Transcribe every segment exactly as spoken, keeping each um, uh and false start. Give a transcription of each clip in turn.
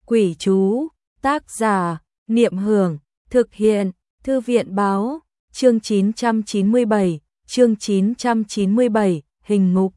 Quỷ chú, tác giả, Niệm Hưởng, thực hiện, Thư viện báo, chương chín trăm chín mươi bảy, chương chín trăm chín mươi bảy, hình ngục.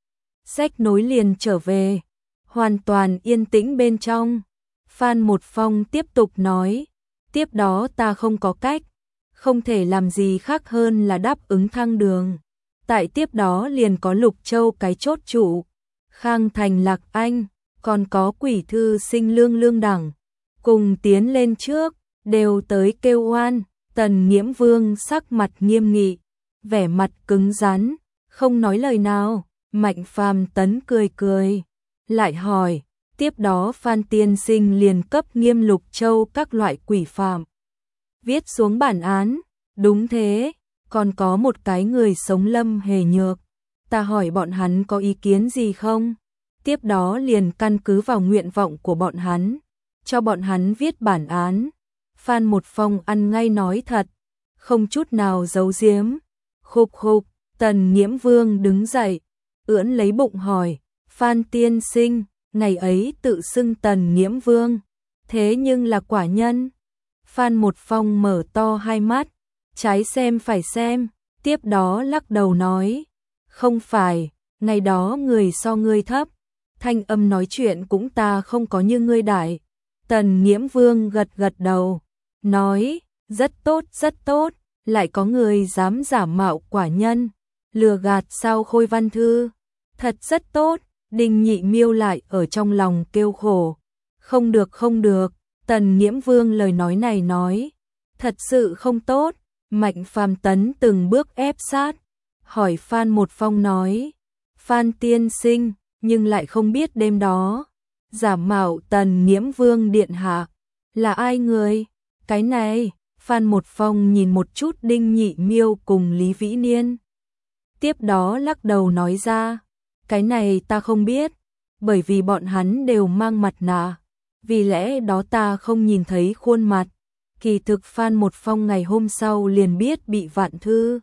Sách nối liền trở về, hoàn toàn yên tĩnh bên trong. Phan Một Phong tiếp tục nói, tiếp đó ta không có cách, không thể làm gì khác hơn là đáp ứng thăng đường. Tại tiếp đó liền có Lục Châu cái chốt trụ, Khang Thành Lạc Anh, còn có Quỷ Thư Sinh Lương Lương Đẳng, cùng tiến lên trước, đều tới kêu oan. Tần Nghiễm Vương sắc mặt nghiêm nghị, vẻ mặt cứng rắn, không nói lời nào. Mạnh Phàm Tấn cười cười, lại hỏi, tiếp đó Phan tiên sinh liền cấp Nghiêm Lục Châu các loại quỷ phạm, viết xuống bản án. Đúng thế, còn có một cái người sống Lâm Hề Nhược, ta hỏi bọn hắn có ý kiến gì không? Tiếp đó liền căn cứ vào nguyện vọng của bọn hắn, cho bọn hắn viết bản án. Phan Một Phong ăn ngay nói thật, không chút nào giấu giếm. Khục khục, Tần Nghiễm Vương đứng dậy, ưỡn lấy bụng hỏi, Phan tiên sinh, ngày ấy tự xưng Tần Nghiễm Vương, thế nhưng là quả nhân? Phan Một Phong mở to hai mắt, trái xem phải xem, tiếp đó lắc đầu nói, không phải, ngày đó người so ngươi thấp, thanh âm nói chuyện cũng ta không có như ngươi đại. Tần Nghiễm Vương gật gật đầu, nói, rất tốt rất tốt, lại có người dám giả mạo quả nhân, lừa gạt Sao Khôi Văn Thư, thật rất tốt. Đinh Nhị Miêu lại ở trong lòng kêu khổ, không được không được. Tần Nghiễm Vương lời nói này nói, thật sự không tốt. Mạnh Phàm Tấn từng bước ép sát, hỏi Phan Một Phong nói, Phan tiên sinh, nhưng lại không biết đêm đó giả mạo Tần Nghiễm Vương điện hạ là ai người? Cái này, Phan Một Phong nhìn một chút Đinh Nhị Miêu cùng Lý Vĩ Niên, tiếp đó lắc đầu nói ra, cái này ta không biết, bởi vì bọn hắn đều mang mặt nạ, vì lẽ đó ta không nhìn thấy khuôn mặt. Kỳ thực Phan Một Phong ngày hôm sau liền biết bị Vạn Thư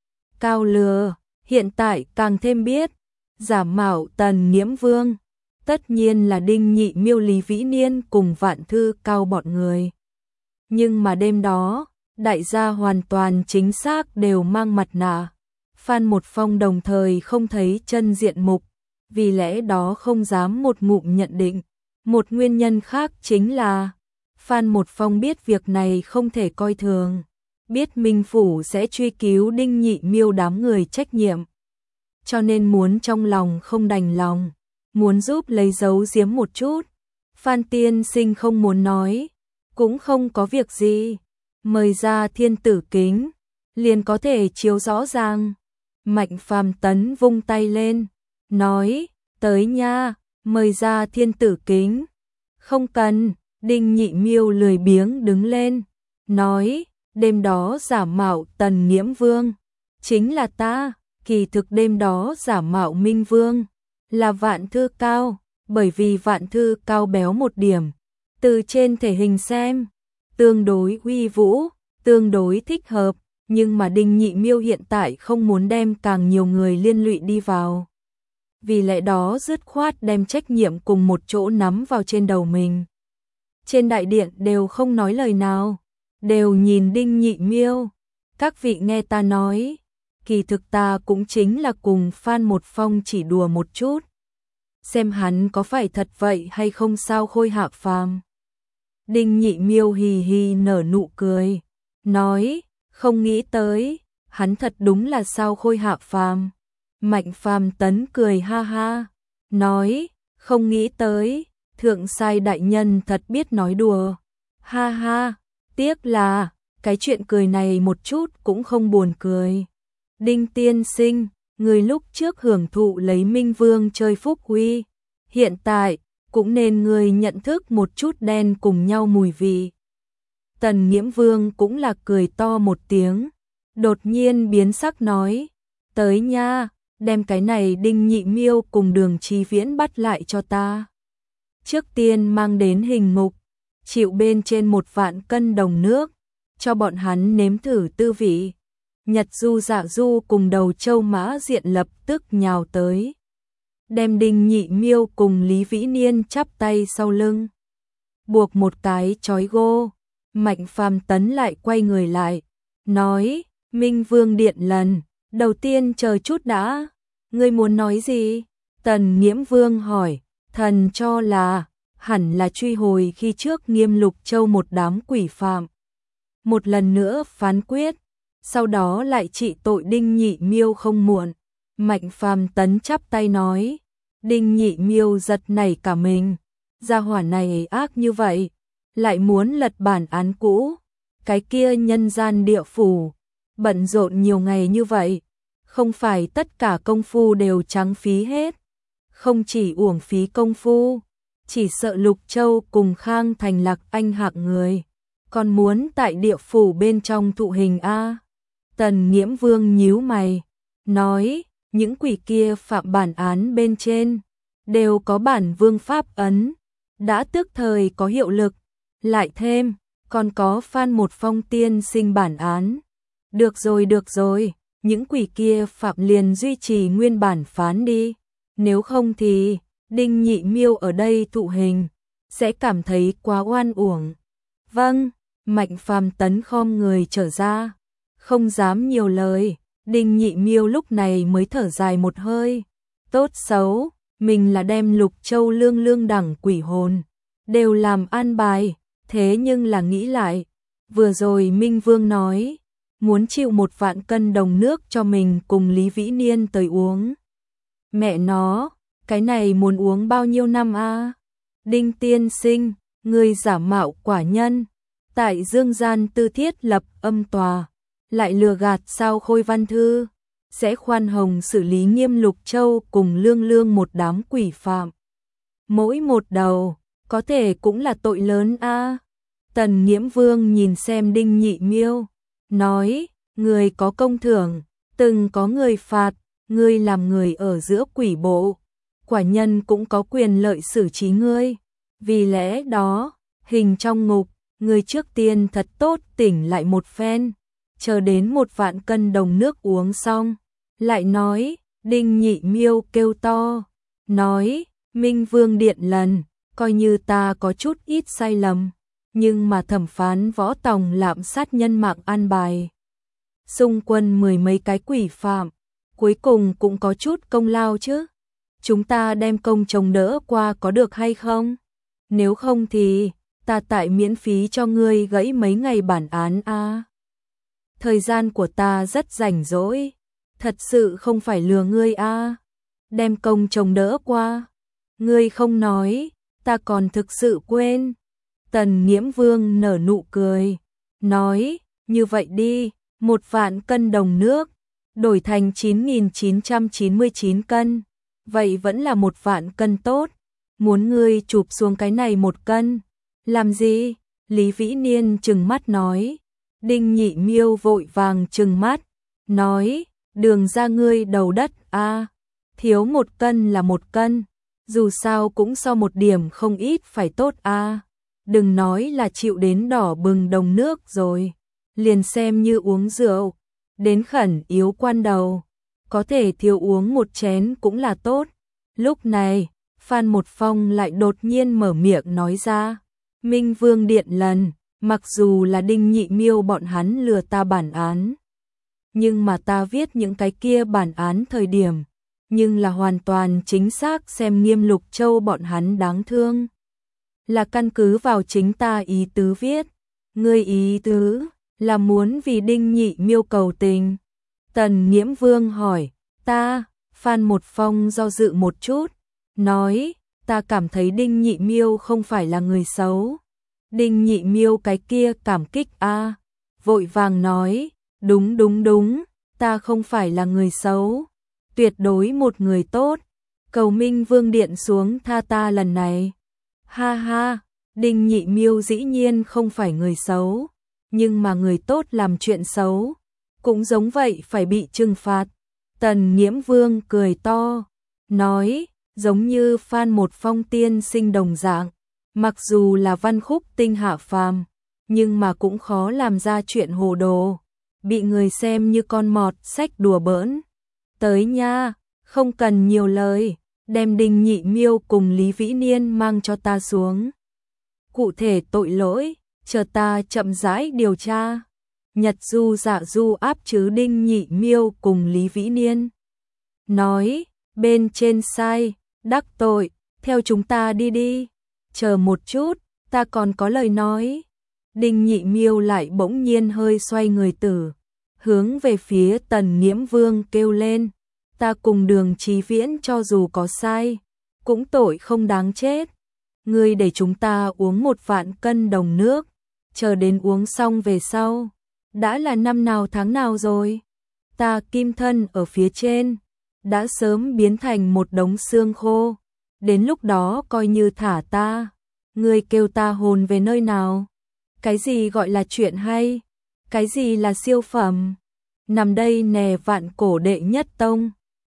Cao lừa, hiện tại càng thêm biết, giả mạo Tần Nghiễm Vương, tất nhiên là Đinh Nhị Miêu Lý Vĩ Niên cùng Vạn Thư Cao bọn người. Nhưng mà đêm đó, đại gia hoàn toàn chính xác đều mang mặt nạ. Phan Một Phong đồng thời không thấy chân diện mục, vì lẽ đó không dám một ngụm nhận định. Một nguyên nhân khác chính là, Phan Một Phong biết việc này không thể coi thường, biết Minh Phủ sẽ truy cứu Đinh Nhị Miêu đám người trách nhiệm, cho nên muốn trong lòng không đành lòng, muốn giúp lấy giấu giếm một chút. Phan tiên sinh không muốn nói, cũng không có việc gì, mời ra thiên tử kính, liền có thể chiếu rõ ràng. Mạnh Phàm Tấn vung tay lên, nói, tới nha, mời ra thiên tử kính. Không cần. Đinh Nhị Miêu lười biếng đứng lên, nói, đêm đó giả mạo Tần Nghiễm Vương, chính là ta. Kỳ thực đêm đó giả mạo Minh Vương, là Vạn Thư Cao, bởi vì Vạn Thư Cao béo một điểm, từ trên thể hình xem, tương đối uy vũ, tương đối thích hợp, nhưng mà Đinh Nhị Miêu hiện tại không muốn đem càng nhiều người liên lụy đi vào. Vì lẽ đó dứt khoát đem trách nhiệm cùng một chỗ nắm vào trên đầu mình. Trên đại điện đều không nói lời nào, đều nhìn Đinh Nhị Miêu. Các vị nghe ta nói, kỳ thực ta cũng chính là cùng Phan Một Phong chỉ đùa một chút, xem hắn có phải thật vậy hay không sao Khôi hạ phàm. Đinh Nhị Miêu hì hì nở nụ cười, nói, không nghĩ tới, hắn thật đúng là sao Khôi hạ phàm. Mạnh Phàm Tấn cười ha ha, nói, không nghĩ tới, thượng sai đại nhân thật biết nói đùa. Ha ha, tiếc là, cái chuyện cười này một chút cũng không buồn cười. Đinh tiên sinh, người lúc trước hưởng thụ lấy Minh Vương chơi phúc huy, hiện tại, cũng nên người nhận thức một chút đen cùng nhau mùi vị. Tần Nghiễm Vương cũng là cười to một tiếng, đột nhiên biến sắc nói, tới nha, đem cái này Đinh Nhị Miêu cùng Đường Chí Viễn bắt lại cho ta. Trước tiên mang đến hình ngục, chịu bên trên một vạn cân đồng nước, cho bọn hắn nếm thử tư vị. Nhật Du Dạ Du cùng Đầu Châu Mã Diện lập tức nhào tới, đem Đinh Nhị Miêu cùng Lý Vĩ Niên chắp tay sau lưng. buộc một cái chói gô. Mạnh Phàm Tấn lại quay người lại, nói, Minh Vương điện lần, đầu tiên chờ chút đã, ngươi muốn nói gì? Tần Nghiễm Vương hỏi, thần cho là, hẳn là truy hồi khi trước Nghiêm Lục Châu một đám quỷ phạm. Một lần nữa phán quyết, sau đó lại trị tội Đinh Nhị Miêu không muộn. Mạnh Phàm Tấn chắp tay nói, Đinh Nhị Miêu giật nảy cả mình, gia hỏa này ác như vậy, lại muốn lật bản án cũ, cái kia nhân gian địa phủ, bận rộn nhiều ngày như vậy, không phải tất cả công phu đều trắng phí hết, không chỉ uổng phí công phu, chỉ sợ Lục Châu cùng Khang Thành Lạc Anh hạng người, còn muốn tại địa phủ bên trong thụ hình a. Tần Nghiễm Vương nhíu mày, nói, những quỷ kia phạm bản án bên trên, đều có bản vương pháp ấn, đã tức thời có hiệu lực, lại thêm, còn có Phan Một Phong tiên sinh bản án. Được rồi được rồi, những quỷ kia phạm liền duy trì nguyên bản phán đi, nếu không thì, Đinh Nhị Miêu ở đây thụ hình, sẽ cảm thấy quá oan uổng. Vâng, Mạnh Phàm Tấn khom người trở ra, không dám nhiều lời. Đinh Nhị Miêu lúc này mới thở dài một hơi, tốt xấu, mình là đem Lục Châu lương lương đẳng quỷ hồn, đều làm an bài, thế nhưng là nghĩ lại, vừa rồi Minh Vương nói, muốn chịu một vạn cân đồng nước cho mình cùng Lý Vĩ Niên tới uống. Mẹ nó, cái này muốn uống bao nhiêu năm a? Đinh tiên sinh, người giả mạo quả nhân, tại Dương Gian Tư thiết lập âm tòa, lại lừa gạt sao Khôi Văn Thư, sẽ khoan hồng xử lý nghiêm Lục Châu cùng lương lương một đám quỷ phạm. Mỗi một đầu, có thể cũng là tội lớn a. Tần Nghiễm Vương nhìn xem Đinh Nhị Miêu, nói, người có công thưởng, từng có người phạt, ngươi làm người ở giữa quỷ bộ, quả nhân cũng có quyền lợi xử trí ngươi. Vì lẽ đó, hình trong ngục, ngươi trước tiên thật tốt tỉnh lại một phen, chờ đến một vạn cân đồng nước uống xong, lại nói, Đinh Nhị Miêu kêu to, nói, Minh Vương điện lần, coi như ta có chút ít sai lầm, nhưng mà thẩm phán Võ Tòng lạm sát nhân mạng an bài. Xung quân mười mấy cái quỷ phạm, cuối cùng cũng có chút công lao chứ. Chúng ta đem công chồng đỡ qua có được hay không? Nếu không thì, ta tại miễn phí cho ngươi gãy mấy ngày bản án a. Thời gian của ta rất rảnh rỗi, thật sự không phải lừa ngươi a. Đem công chồng đỡ qua, ngươi không nói, ta còn thực sự quên. Tần Nghiễm Vương nở nụ cười, nói, như vậy đi, một vạn cân đồng nước, đổi thành chín nghìn chín trăm chín mươi chín cân, vậy vẫn là một vạn cân tốt, muốn ngươi chụp xuống cái này một cân. Làm gì? Lý Vĩ Niên trừng mắt nói. Đinh Nhị Miêu vội vàng trừng mắt, nói, đường ra ngươi đầu đất a, thiếu một cân là một cân, dù sao cũng so một điểm không ít phải tốt a. Đừng nói là chịu đến đỏ bừng đồng nước rồi, liền xem như uống rượu, đến khẩn yếu quan đầu, có thể thiếu uống một chén cũng là tốt. Lúc này, Phan Một Phong lại đột nhiên mở miệng nói ra, Minh Vương điện lần, mặc dù là Đinh Nhị Miêu bọn hắn lừa ta bản án, nhưng mà ta viết những cái kia bản án thời điểm, nhưng là hoàn toàn chính xác xem Nghiêm Lục Châu bọn hắn đáng thương, là căn cứ vào chính ta ý tứ viết. Ngươi ý tứ là muốn vì Đinh Nhị Miêu cầu tình? Tần Nghiễm Vương hỏi. Ta, Phan Một Phong do dự một chút, nói, ta cảm thấy Đinh Nhị Miêu không phải là người xấu. Đinh Nhị Miêu cái kia cảm kích a, vội vàng nói, đúng đúng đúng, ta không phải là người xấu, tuyệt đối một người tốt, cầu Minh Vương điện xuống tha ta lần này. Ha ha, Đinh Nhị Miêu dĩ nhiên không phải người xấu, nhưng mà người tốt làm chuyện xấu, cũng giống vậy phải bị trừng phạt. Tần Nghiễm Vương cười to, nói, giống như Phan Một Phong tiên sinh đồng dạng, mặc dù là văn khúc tinh hạ phàm, nhưng mà cũng khó làm ra chuyện hồ đồ, bị người xem như con mọt sách đùa bỡn. Tới nha, không cần nhiều lời, đem Đinh Nhị Miêu cùng Lý Vĩ Niên mang cho ta xuống. Cụ thể tội lỗi, chờ ta chậm rãi điều tra. Nhật Du Dạ Du áp chứ Đinh Nhị Miêu cùng Lý Vĩ Niên. Nói, bên trên sai, đắc tội, theo chúng ta đi đi. Chờ một chút, ta còn có lời nói. Đinh Nhị Miêu lại bỗng nhiên hơi xoay người tử, hướng về phía Tần Nghiễm Vương kêu lên. Ta cùng Đường Chí Viễn cho dù có sai, cũng tội không đáng chết. Ngươi để chúng ta uống một vạn cân đồng nước, chờ đến uống xong về sau. Đã là năm nào tháng nào rồi? Ta kim thân ở phía trên, đã sớm biến thành một đống xương khô. Đến lúc đó coi như thả ta. Ngươi kêu ta hồn về nơi nào? Cái gì gọi là chuyện hay? Cái gì là siêu phẩm? Nằm đây nè vạn cổ đệ nhất tông.